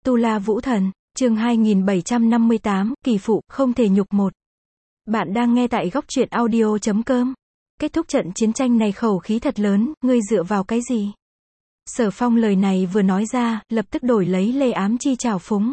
Tu La Vũ Thần, chương 2758, kỳ phụ, không thể nhục một. Bạn đang nghe tại góc truyện audio.com. Kết thúc trận chiến tranh này khẩu khí thật lớn, ngươi dựa vào cái gì? Sở Phong lời này vừa nói ra, lập tức đổi lấy Lê Ám Chi trào phúng.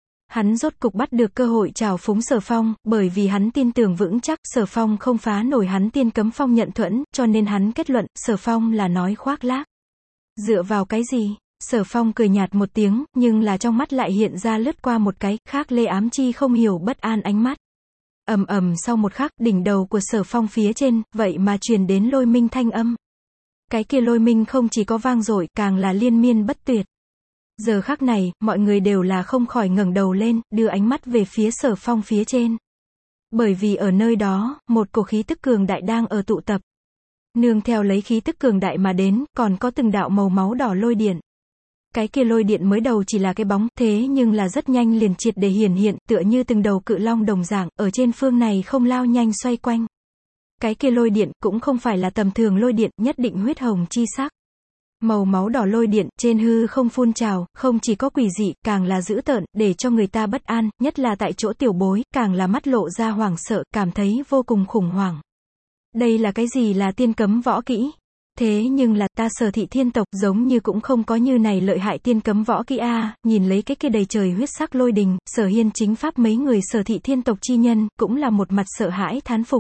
Hắn rốt cục bắt được cơ hội trào phúng Sở Phong, bởi vì hắn tin tưởng vững chắc Sở Phong không phá nổi hắn tiên cấm phong nhận thuẫn, cho nên hắn kết luận, Sở Phong là nói khoác lác. Dựa vào cái gì? Sở Phong cười nhạt một tiếng, nhưng là trong mắt lại hiện ra lướt qua một cái, khác Lê Ám Chi không hiểu bất an ánh mắt. Ầm ầm sau một khắc, đỉnh đầu của Sở Phong phía trên, vậy mà truyền đến lôi minh thanh âm. Cái kia lôi minh không chỉ có vang dội, càng là liên miên bất tuyệt. Giờ khắc này, mọi người đều là không khỏi ngẩng đầu lên, đưa ánh mắt về phía Sở Phong phía trên. Bởi vì ở nơi đó, một cổ khí tức cường đại đang ở tụ tập. Nương theo lấy khí tức cường đại mà đến, còn có từng đạo màu máu đỏ lôi điện. Cái kia lôi điện mới đầu chỉ là cái bóng, thế nhưng là rất nhanh liền triệt để hiển hiện, tựa như từng đầu cự long đồng dạng, ở trên phương này không lao nhanh xoay quanh. Cái kia lôi điện, cũng không phải là tầm thường lôi điện, nhất định huyết hồng chi sắc. Màu máu đỏ lôi điện, trên hư không phun trào, không chỉ có quỷ dị, càng là dữ tợn, để cho người ta bất an, nhất là tại chỗ tiểu bối, càng là mắt lộ ra hoảng sợ, cảm thấy vô cùng khủng hoảng. Đây là cái gì là tiên cấm võ kỹ? Thế nhưng là ta Sở Thị Thiên tộc giống như cũng không có như này lợi hại tiên cấm võ kỹ a. Nhìn lấy cái kia đầy trời huyết sắc lôi đình, Sở Hiên chính pháp mấy người Sở Thị Thiên tộc chi nhân, cũng là một mặt sợ hãi thán phục.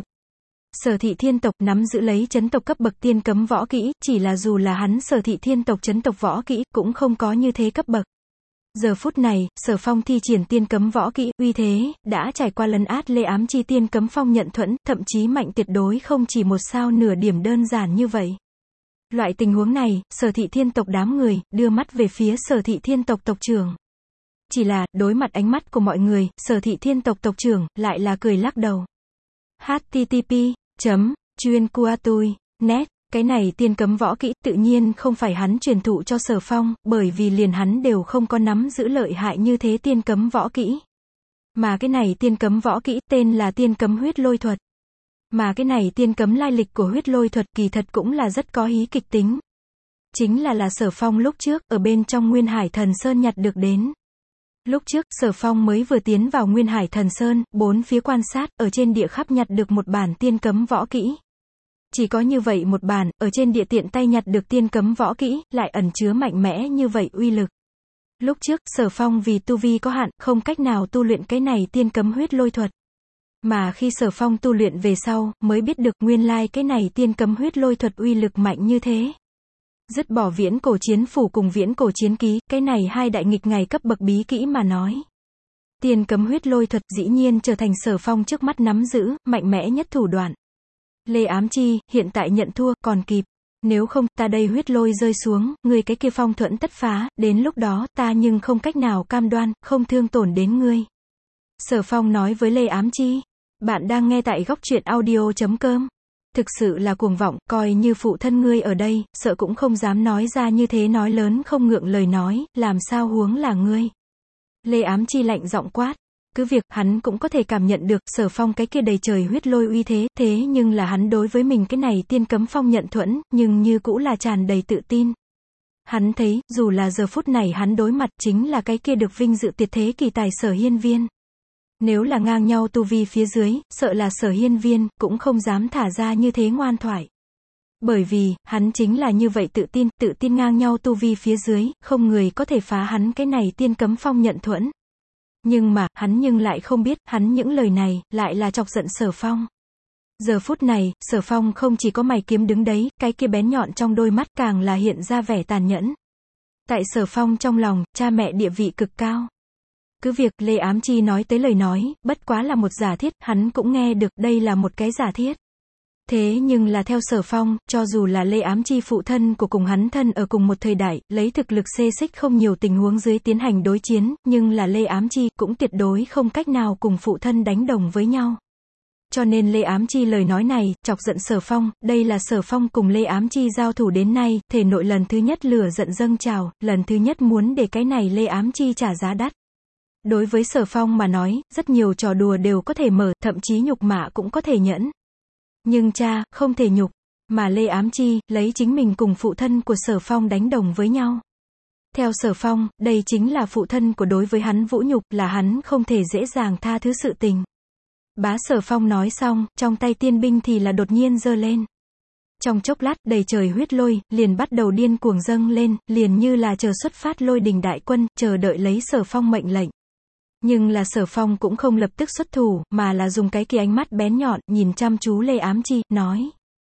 Sở Thị Thiên tộc nắm giữ lấy chấn tộc cấp bậc tiên cấm võ kỹ, chỉ là dù là hắn Sở Thị Thiên tộc chấn tộc võ kỹ, cũng không có như thế cấp bậc. Giờ phút này, Sở Phong thi triển tiên cấm võ kỹ, uy thế, đã trải qua lấn át Lê Ám Chi tiên cấm phong nhận thuẫn, thậm chí mạnh tuyệt đối không chỉ một sao nửa điểm đơn giản như vậy. Loại tình huống này, Sở Thị Thiên tộc đám người, đưa mắt về phía Sở Thị Thiên tộc tộc trưởng. Chỉ là, đối mặt ánh mắt của mọi người, Sở Thị Thiên tộc tộc trưởng, lại là cười lắc đầu. http://chuyên.kuatui.net Cái này tiên cấm võ kỹ, tự nhiên không phải hắn truyền thụ cho Sở Phong, bởi vì liền hắn đều không có nắm giữ lợi hại như thế tiên cấm võ kỹ. Mà cái này tiên cấm võ kỹ, tên là tiên cấm huyết lôi thuật. Mà cái này tiên cấm lai lịch của huyết lôi thuật kỳ thật cũng là rất có hí kịch tính. Chính là Sở Phong lúc trước, ở bên trong Nguyên Hải Thần Sơn nhặt được đến. Lúc trước, Sở Phong mới vừa tiến vào Nguyên Hải Thần Sơn, bốn phía quan sát, ở trên địa khắp nhặt được một bản tiên cấm võ kỹ. Chỉ có như vậy một bản, ở trên địa tiện tay nhặt được tiên cấm võ kỹ, lại ẩn chứa mạnh mẽ như vậy uy lực. Lúc trước, Sở Phong vì tu vi có hạn, không cách nào tu luyện cái này tiên cấm huyết lôi thuật. Mà khi Sở Phong tu luyện về sau, mới biết được nguyên lai cái này tiên cấm huyết lôi thuật uy lực mạnh như thế. Dứt bỏ viễn cổ chiến phủ cùng viễn cổ chiến ký, cái này hai đại nghịch ngày cấp bậc bí kỹ mà nói. Tiên cấm huyết lôi thuật dĩ nhiên trở thành Sở Phong trước mắt nắm giữ, mạnh mẽ nhất thủ đoạn. Lê Ám Chi, hiện tại nhận thua, còn kịp. Nếu không, ta đây huyết lôi rơi xuống, ngươi cái kia phong thuẫn tất phá, đến lúc đó, ta nhưng không cách nào cam đoan, không thương tổn đến ngươi. Sở Phong nói với Lê Ám Chi. Bạn đang nghe tại góc truyện audio.com. Thực sự là cuồng vọng, coi như phụ thân ngươi ở đây, sợ cũng không dám nói ra như thế nói lớn không ngượng lời nói, làm sao huống là ngươi. Lê Ám Chi lạnh giọng quát. Cứ việc, hắn cũng có thể cảm nhận được, Sở Phong cái kia đầy trời huyết lôi uy thế, thế nhưng là hắn đối với mình cái này tiên cấm phong nhận thuẫn, nhưng như cũ là tràn đầy tự tin. Hắn thấy, dù là giờ phút này hắn đối mặt chính là cái kia được vinh dự tuyệt thế kỳ tài Sở Hiên Viên. Nếu là ngang nhau tu vi phía dưới, sợ là Sở Hiên Viên, cũng không dám thả ra như thế ngoan thoại. Bởi vì, hắn chính là như vậy tự tin ngang nhau tu vi phía dưới, không người có thể phá hắn cái này tiên cấm phong nhận thuẫn. Nhưng mà, hắn nhưng lại không biết, hắn những lời này, lại là chọc giận Sở Phong. Giờ phút này, Sở Phong không chỉ có mày kiếm đứng đấy, cái kia bén nhọn trong đôi mắt càng là hiện ra vẻ tàn nhẫn. Tại Sở Phong trong lòng, cha mẹ địa vị cực cao. Cứ việc Lê Ám Chi nói tới lời nói, bất quá là một giả thiết, hắn cũng nghe được đây là một cái giả thiết. Thế nhưng là theo Sở Phong, cho dù là Lê Ám Chi phụ thân của cùng hắn thân ở cùng một thời đại, lấy thực lực xê xích không nhiều tình huống dưới tiến hành đối chiến, nhưng là Lê Ám Chi cũng tuyệt đối không cách nào cùng phụ thân đánh đồng với nhau. Cho nên Lê Ám Chi lời nói này, chọc giận Sở Phong, đây là Sở Phong cùng Lê Ám Chi giao thủ đến nay, thể nội lần thứ nhất lửa giận dâng trào, lần thứ nhất muốn để cái này Lê Ám Chi trả giá đắt. Đối với Sở Phong mà nói, rất nhiều trò đùa đều có thể mở, thậm chí nhục mạ cũng có thể nhẫn. Nhưng cha, không thể nhục, mà Lê Ám Chi, lấy chính mình cùng phụ thân của Sở Phong đánh đồng với nhau. Theo Sở Phong, đây chính là phụ thân của đối với hắn vũ nhục, là hắn không thể dễ dàng tha thứ sự tình. Bá Sở Phong nói xong, trong tay tiên binh thì là đột nhiên giơ lên. Trong chốc lát, đầy trời huyết lôi, liền bắt đầu điên cuồng dâng lên, liền như là chờ xuất phát lôi đình đại quân, chờ đợi lấy Sở Phong mệnh lệnh. Nhưng là Sở Phong cũng không lập tức xuất thủ, mà là dùng cái kia ánh mắt bén nhọn, nhìn chăm chú Lê Ám Chi, nói.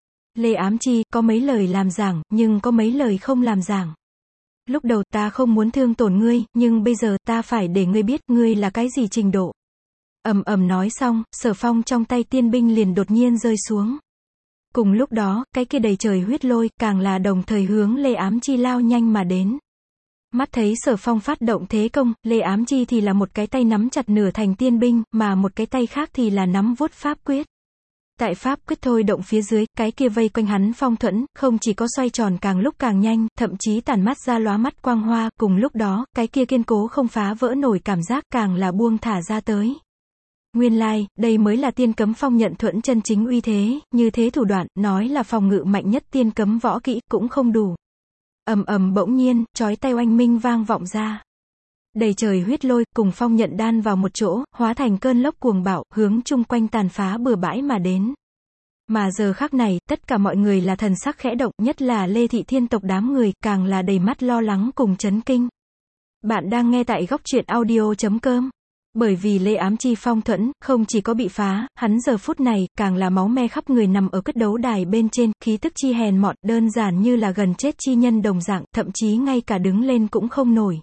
Lê Ám Chi, có mấy lời làm giảng, nhưng có mấy lời không làm giảng. Lúc đầu ta không muốn thương tổn ngươi, nhưng bây giờ ta phải để ngươi biết ngươi là cái gì trình độ. Ầm ầm nói xong, Sở Phong trong tay tiên binh liền đột nhiên rơi xuống. Cùng lúc đó, cái kia đầy trời huyết lôi, càng là đồng thời hướng Lê Ám Chi lao nhanh mà đến. Mắt thấy Sở Phong phát động thế công, Lê Ám Chi thì là một cái tay nắm chặt nửa thành tiên binh, mà một cái tay khác thì là nắm vuốt pháp quyết. Tại pháp quyết thôi động phía dưới, cái kia vây quanh hắn phong thuẫn, không chỉ có xoay tròn càng lúc càng nhanh, thậm chí tản mắt ra lóa mắt quang hoa, cùng lúc đó, cái kia kiên cố không phá vỡ nổi cảm giác càng là buông thả ra tới. Nguyên lai, đây mới là tiên cấm phong nhận thuẫn chân chính uy thế, như thế thủ đoạn, nói là phòng ngự mạnh nhất tiên cấm võ kỹ, cũng không đủ. Ầm ầm bỗng nhiên, chói tai oanh minh vang vọng ra. Đầy trời huyết lôi, cùng phong nhận đan vào một chỗ, hóa thành cơn lốc cuồng bạo, hướng chung quanh tàn phá bừa bãi mà đến. Mà giờ khắc này, tất cả mọi người là thần sắc khẽ động, nhất là Lê Thị Thiên tộc đám người, càng là đầy mắt lo lắng cùng chấn kinh. Bạn đang nghe tại góc truyện audio.com. Bởi vì Lê Ám Chi phong thuẫn, không chỉ có bị phá, hắn giờ phút này, càng là máu me khắp người nằm ở quyết đấu đài bên trên, khí tức chi hèn mọn, đơn giản như là gần chết chi nhân đồng dạng, thậm chí ngay cả đứng lên cũng không nổi.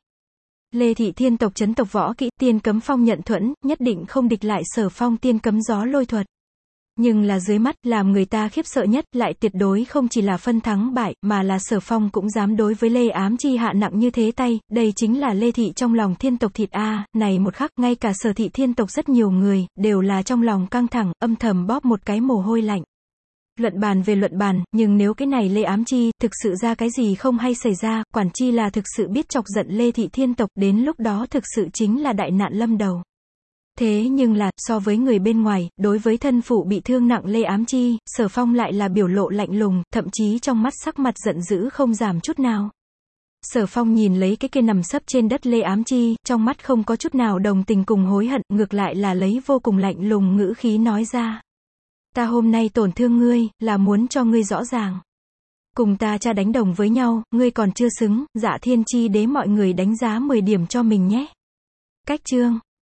Lê Thị Thiên tộc chấn tộc võ kỹ, tiên cấm phong nhận thuẫn, nhất định không địch lại Sở Phong tiên cấm gió lôi thuật. Nhưng là dưới mắt, làm người ta khiếp sợ nhất, lại tuyệt đối không chỉ là phân thắng bại, mà là Sở Phong cũng dám đối với Lê Ám Chi hạ nặng như thế tay, đây chính là Lê Thị trong lòng thiên tộc thịt a, này một khắc, ngay cả Sở Thị Thiên tộc rất nhiều người, đều là trong lòng căng thẳng, âm thầm bóp một cái mồ hôi lạnh. Luận bàn về luận bàn, nhưng nếu cái này Lê Ám Chi, thực sự ra cái gì không hay xảy ra, quản chi là thực sự biết chọc giận Lê Thị Thiên tộc, đến lúc đó thực sự chính là đại nạn lâm đầu. Thế nhưng là, so với người bên ngoài, đối với thân phụ bị thương nặng Lê Ám Chi, Sở Phong lại là biểu lộ lạnh lùng, thậm chí trong mắt sắc mặt giận dữ không giảm chút nào. Sở Phong nhìn lấy cái kia nằm sấp trên đất Lê Ám Chi, trong mắt không có chút nào đồng tình cùng hối hận, ngược lại là lấy vô cùng lạnh lùng ngữ khí nói ra. Ta hôm nay tổn thương ngươi, là muốn cho ngươi rõ ràng. Cùng ta cha đánh đồng với nhau, ngươi còn chưa xứng, Dạ Thiên Chi Đế mọi người đánh giá 10 điểm cho mình nhé. Cách chương.